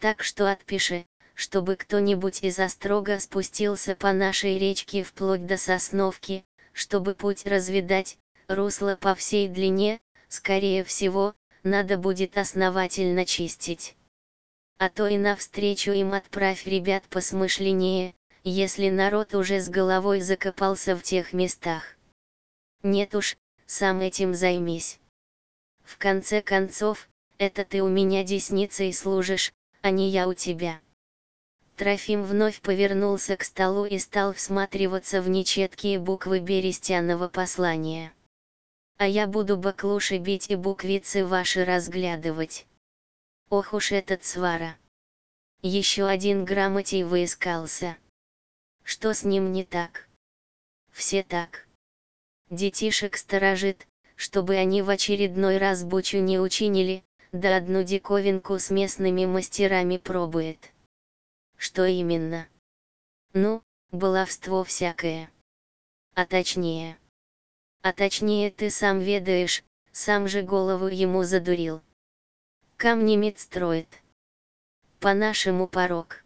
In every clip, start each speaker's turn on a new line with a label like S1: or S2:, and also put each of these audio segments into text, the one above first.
S1: Так что отпиши, чтобы кто-нибудь из Острога спустился по нашей речке вплоть до Сосновки, чтобы путь разведать, русло по всей длине, скорее всего, надо будет основательно чистить. А то и навстречу им отправь ребят посмышленнее, если народ уже с головой закопался в тех местах. Нет уж, сам этим займись. В конце концов, это ты у меня десницей служишь, а не я у тебя. Трофим вновь повернулся к столу и стал всматриваться в нечеткие буквы Берестяного послания. А я буду баклуши бить и буквицы ваши разглядывать. Ох уж этот свара. Еще один грамотей выискался. Что с ним не так? Все так. Детишек сторожит, чтобы они в очередной раз бучу не учинили, да одну диковинку с местными мастерами пробует. Что именно? Ну, баловство всякое. А точнее ты сам ведаешь, сам же голову ему задурил. Камнемет строит. По-нашему порог.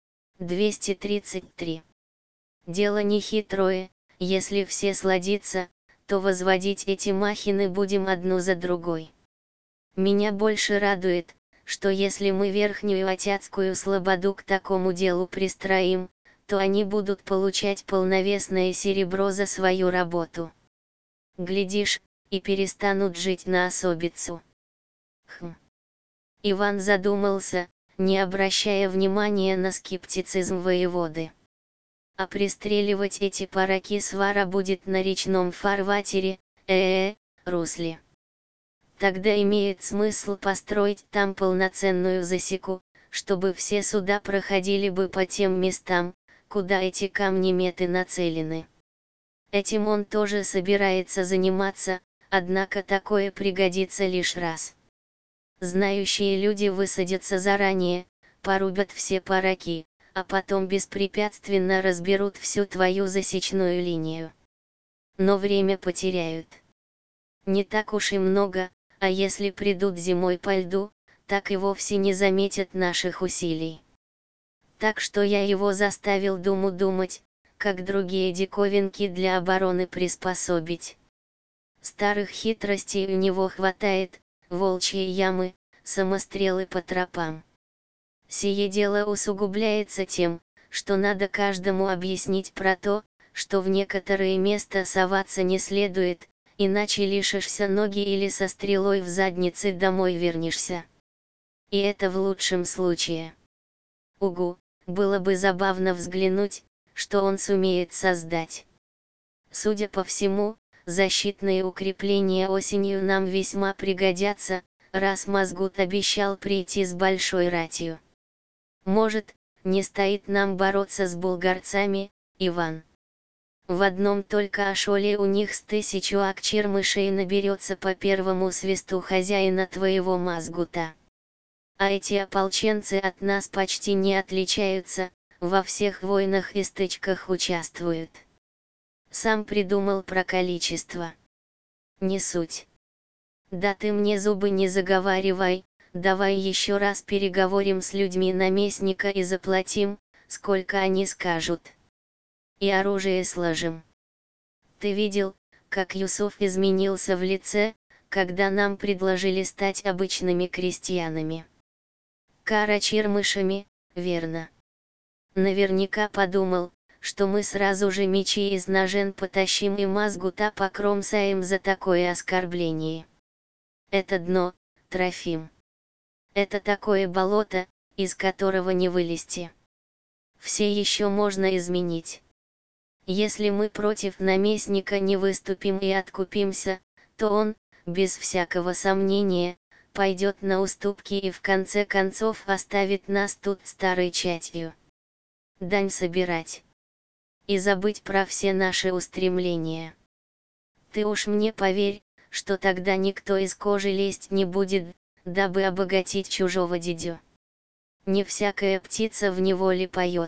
S1: 233. Дело не хитрое, если все сладится, то возводить эти махины будем одну за другой. Меня больше радует, что если мы верхнюю Отяцкую слободу к такому делу пристроим, то они будут получать полновесное серебро за свою работу. Глядишь, и перестанут жить на особицу. Иван задумался, не обращая внимания на скептицизм воеводы. А пристреливать эти параки свара будет на речном фарватере, русле. Тогда имеет смысл построить там полноценную засеку, чтобы все суда проходили бы по тем местам, куда эти камнеметы нацелены. Этим он тоже собирается заниматься, однако такое пригодится лишь раз. Знающие люди высадятся заранее, порубят все параки, а потом беспрепятственно разберут всю твою засечную линию. Но время потеряют. Не так уж и много, а если придут зимой по льду, так и вовсе не заметят наших усилий. Так что я его заставил думать, как другие диковинки для обороны приспособить. Старых хитростей у него хватает, волчьи ямы, самострелы по тропам. Сие дело усугубляется тем, что надо каждому объяснить про то, что в некоторые места соваться не следует, иначе лишишься ноги или со стрелой в заднице домой вернешься. И это в лучшем случае. Угу, было бы забавно взглянуть, что он сумеет создать. Судя по всему, защитные укрепления осенью нам весьма пригодятся, раз Мазгут обещал прийти с большой ратью. Может, не стоит нам бороться с булгарцами, Иван. В одном только Ашоле у них с 1000 акчирмышей наберется по первому свисту хозяина твоего Мазгута. А эти ополченцы от нас почти не отличаются, во всех войнах и стычках участвуют. Сам придумал про количество. Не суть. Да ты мне зубы не заговаривай, давай еще раз переговорим с людьми наместника и заплатим, сколько они скажут. И оружие сложим. Ты видел, как Юсуф изменился в лице, когда нам предложили стать обычными крестьянами. Карачирмышами, верно. Наверняка подумал, что мы сразу же мечи из ножен потащим и Мазгута покромсаем за такое оскорбление. Это дно, Трофим. Это такое болото, из которого не вылезти. Все еще можно изменить. Если мы против наместника не выступим и откупимся, то он, без всякого сомнения, пойдет на уступки и в конце концов оставит нас тут старой чатью. Дань собирать. И забыть про все наши устремления. Ты уж мне поверь, что тогда никто из кожи лезть не будет, дабы обогатить чужого дядю. Не всякая птица в неволе поет.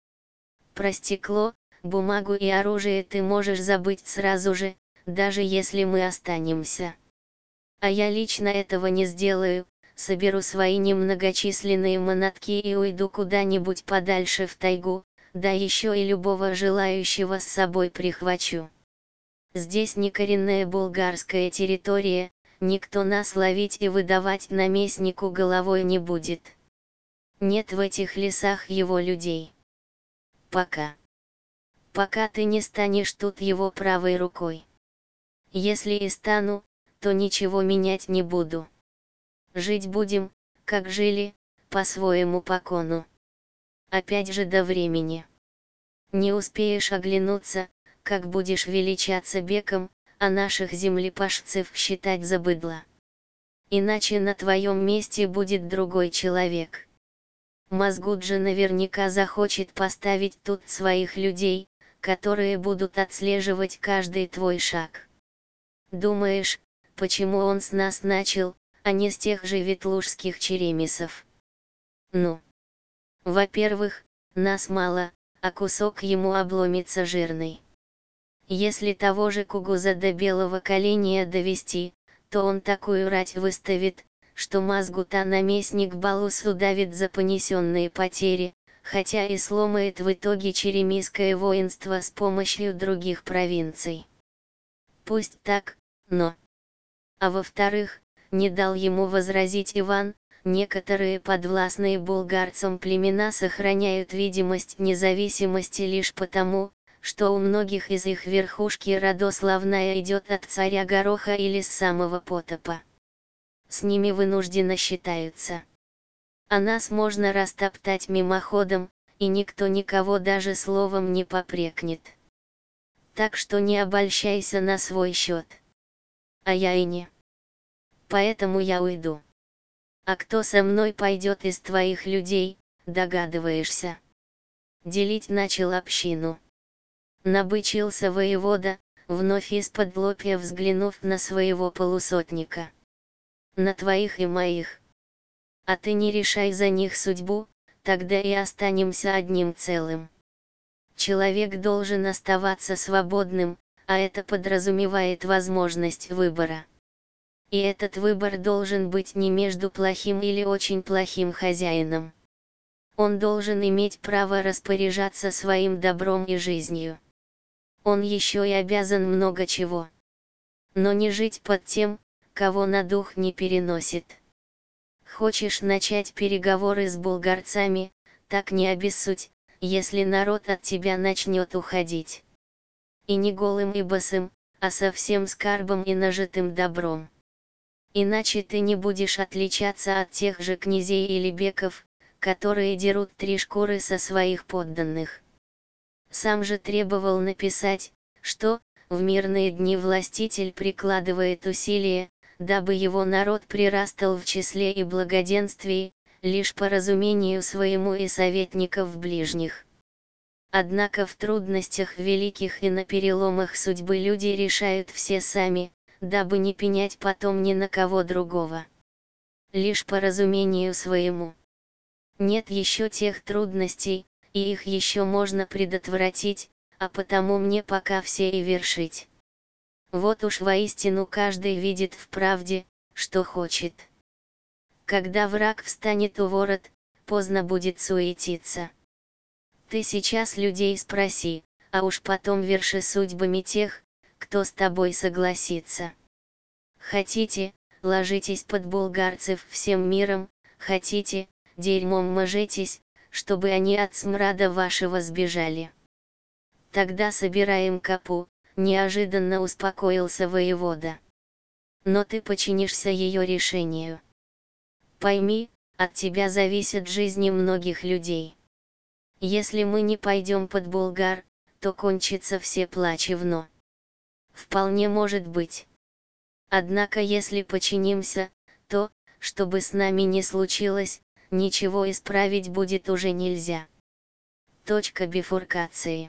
S1: Про стекло, бумагу и оружие ты можешь забыть сразу же, даже если мы останемся. А я лично этого не сделаю, соберу свои немногочисленные манатки и уйду куда-нибудь подальше в тайгу, да еще и любого желающего с собой прихвачу. Здесь не коренная булгарская территория, никто нас ловить и выдавать наместнику головой не будет. Нет в этих лесах его людей. Пока ты не станешь тут его правой рукой. Если и стану, то ничего менять не буду. Жить будем, как жили, по-своему покону. Опять же до времени. Не успеешь оглянуться, как будешь величаться беком, а наших землепашцев считать за быдло. Иначе на твоем месте будет другой человек. Мазгут же наверняка захочет поставить тут своих людей, которые будут отслеживать каждый твой шаг. Думаешь, почему он с нас начал, а не с тех же ветлужских черемисов? Ну, во-первых, нас мало, а кусок ему обломится жирный. Если того же Кугуза до белого коленя довести, то он такую рать выставит, что Мазгута наместник Балус удавит за понесенные потери, хотя и сломает в итоге черемисское воинство с помощью других провинций. Пусть так, но... А во-вторых, не дал ему возразить Иван, некоторые подвластные булгарцам племена сохраняют видимость независимости лишь потому, что у многих из их верхушки родословная идет от царя Гороха или с самого потопа. С ними вынужденно считаются. А нас можно растоптать мимоходом, и никто никого даже словом не попрекнет. Так что не обольщайся на свой счет. А я и не. Поэтому я уйду. А кто со мной пойдет из твоих людей, догадываешься? Делить начал общину. Набычился воевода, вновь из-под лобья взглянув на своего полусотника. На твоих и моих. А ты не решай за них судьбу, тогда и останемся одним целым. Человек должен оставаться свободным, а это подразумевает возможность выбора. И этот выбор должен быть не между плохим или очень плохим хозяином. Он должен иметь право распоряжаться своим добром и жизнью. Он еще и обязан много чего. Но не жить под тем, кого на дух не переносит. Хочешь начать переговоры с булгарцами, так не обессудь, если народ от тебя начнет уходить. И не голым и босым, а со всем скарбом и нажитым добром. Иначе ты не будешь отличаться от тех же князей или беков, которые дерут 3 шкуры со своих подданных. Сам же требовал написать, что, в мирные дни властитель прикладывает усилия, дабы его народ прирастал в числе и благоденствии, лишь по разумению своему и советников ближних. Однако в трудностях великих и на переломах судьбы люди решают все сами, дабы не пенять потом ни на кого другого. Лишь по разумению своему. Нет еще тех трудностей, и их еще можно предотвратить, а потому мне пока все и вершить. Вот уж воистину каждый видит в правде, что хочет. Когда враг встанет у ворот, поздно будет суетиться. Ты сейчас людей спроси, а уж потом верши судьбами тех, кто с тобой согласится. Хотите, ложитесь под булгарцев всем миром, хотите, дерьмом мажетесь, чтобы они от смрада вашего сбежали. Тогда собираем капу, неожиданно успокоился воевода. Но ты подчинишься ее решению. Пойми, от тебя зависят жизни многих людей. Если мы не пойдем под булгар, то кончится все плачевно. Вполне может быть. Однако если подчинимся, то, что бы с нами ни случилось, ничего исправить будет уже нельзя. Точка бифуркации.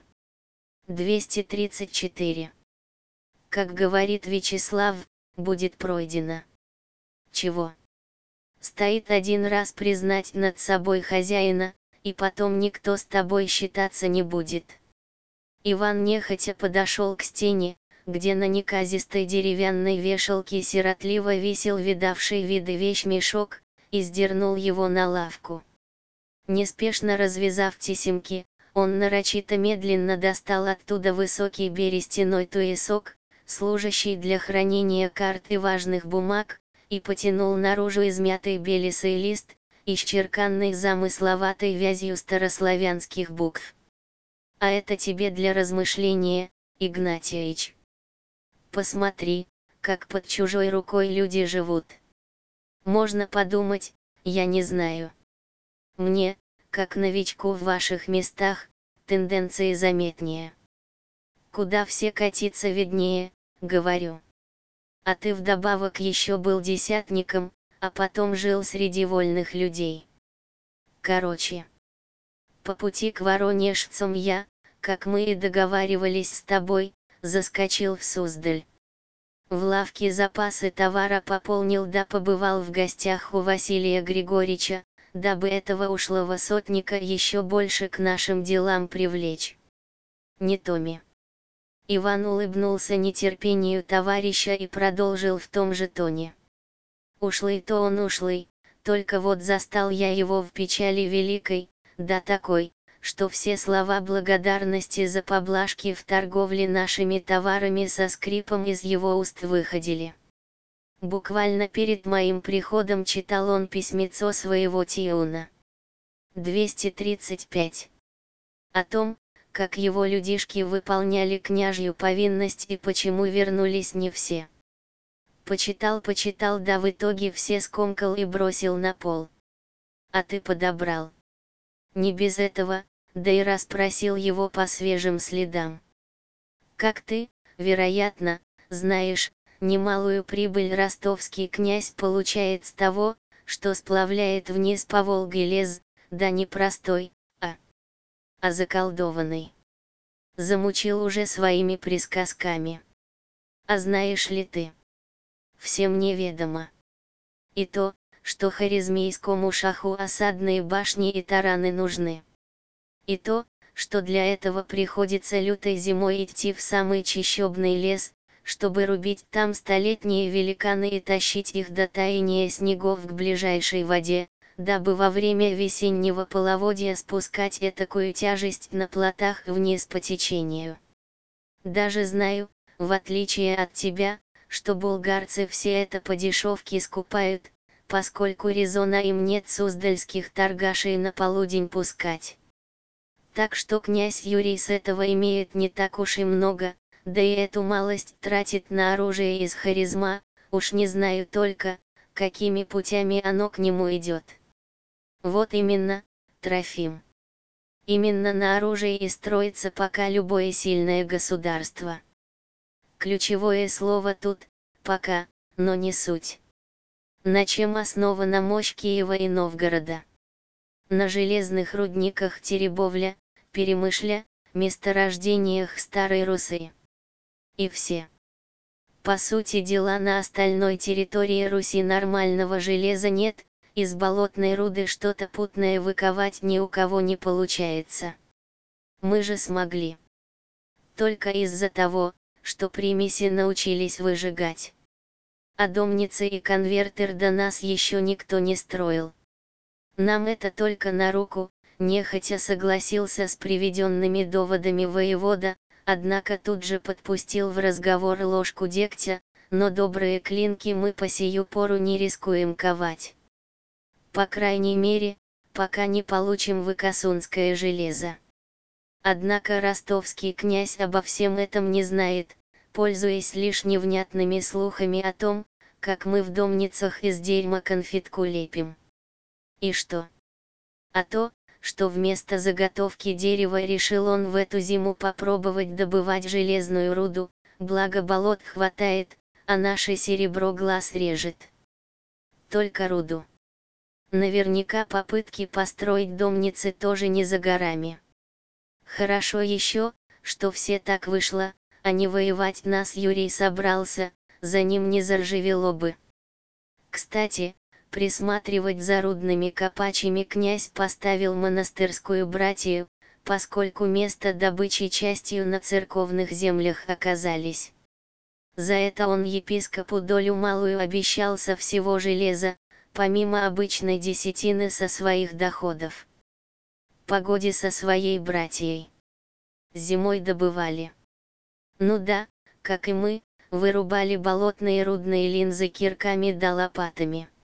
S1: 234. Как говорит Вячеслав, будет пройдено. Чего? Стоит один раз признать над собой хозяина, и потом никто с тобой считаться не будет. Иван нехотя подошел к стене, где на неказистой деревянной вешалке сиротливо висел видавший виды вещмешок, и сдернул его на лавку. Неспешно развязав тесемки, он нарочито медленно достал оттуда высокий берестяной туесок, служащий для хранения карт и важных бумаг, и потянул наружу измятый белесый лист, исчерканный замысловатой вязью старославянских букв. А это тебе для размышления, Игнатьевич. Посмотри, как под чужой рукой люди живут. Можно подумать, я не знаю. Мне, как новичку в ваших местах, тенденции заметнее. Куда все катиться виднее, говорю. А ты вдобавок еще был десятником, а потом жил среди вольных людей. Короче. По пути к воронежцам я, как мы и договаривались с тобой, заскочил в Суздаль. В лавке запасы товара пополнил да побывал в гостях у Василия Григорьевича, дабы этого ушлого сотника еще больше к нашим делам привлечь. Не Томи. Иван улыбнулся нетерпению товарища и продолжил в том же тоне. Ушлый-то он ушлый, только вот застал я его в печали великой, да такой, что все слова благодарности за поблажки в торговле нашими товарами со скрипом из его уст выходили. Буквально перед моим приходом читал он письмецо своего Тиуна. 235. О том, как его людишки выполняли княжью повинность и почему вернулись не все. Почитал, да в итоге все скомкал и бросил на пол. А ты подобрал. Не без этого, да и расспросил его по свежим следам. Как ты, вероятно, знаешь, немалую прибыль ростовский князь получает с того, что сплавляет вниз по Волге лес, да не простой, а заколдованный. Замучил уже своими присказками. А знаешь ли ты? Всем неведомо. И то, что Хорезмийскому шаху осадные башни и тараны нужны. И то, что для этого приходится лютой зимой идти в самый чащобный лес, чтобы рубить там столетние великаны и тащить их до таяния снегов к ближайшей воде, дабы во время весеннего половодья спускать этакую тяжесть на плотах вниз по течению. Даже знаю, в отличие от тебя, что булгарцы все это по дешевке скупают, поскольку резона им нет суздальских торгашей на полудень пускать. Так что князь Юрий с этого имеет не так уж и много, да и эту малость тратит на оружие из Хорезма, уж не знаю только, какими путями оно к нему идет. Вот именно, Трофим. Именно на оружии и строится пока любое сильное государство. Ключевое слово тут – пока, но не суть. На чем основана мощь Киева и Новгорода? На железных рудниках Теребовля, Перемышля, месторождениях Старой Руси. И все. По сути дела, на остальной территории Руси нормального железа нет, из болотной руды что-то путное выковать ни у кого не получается. Мы же смогли. Только из-за того, что примеси научились выжигать. А домницы и конвертер до нас еще никто не строил. Нам это только на руку, нехотя согласился с приведенными доводами воевода, однако тут же подпустил в разговор ложку дегтя, но добрые клинки мы по сию пору не рискуем ковать. По крайней мере, пока не получим выкосунское железо. Однако ростовский князь обо всем этом не знает, пользуясь лишь невнятными слухами о том, как мы в домницах из дерьма конфетку лепим. И что? А то, что вместо заготовки дерева решил он в эту зиму попробовать добывать железную руду, благо болот хватает, а наше серебро глаз режет. Только руду. Наверняка попытки построить домницы тоже не за горами. Хорошо еще, что все так вышло, а не воевать нас Юрий собрался, за ним не заржавело бы. Кстати, присматривать за рудными копачами князь поставил монастырскую братью, поскольку место добычи частью на церковных землях оказались. За это он епископу долю малую обещал со всего железа, помимо обычной десятины со своих доходов. Погоде со своей братьей. Зимой добывали. Ну да, как и мы, вырубали болотные рудные линзы кирками да лопатами.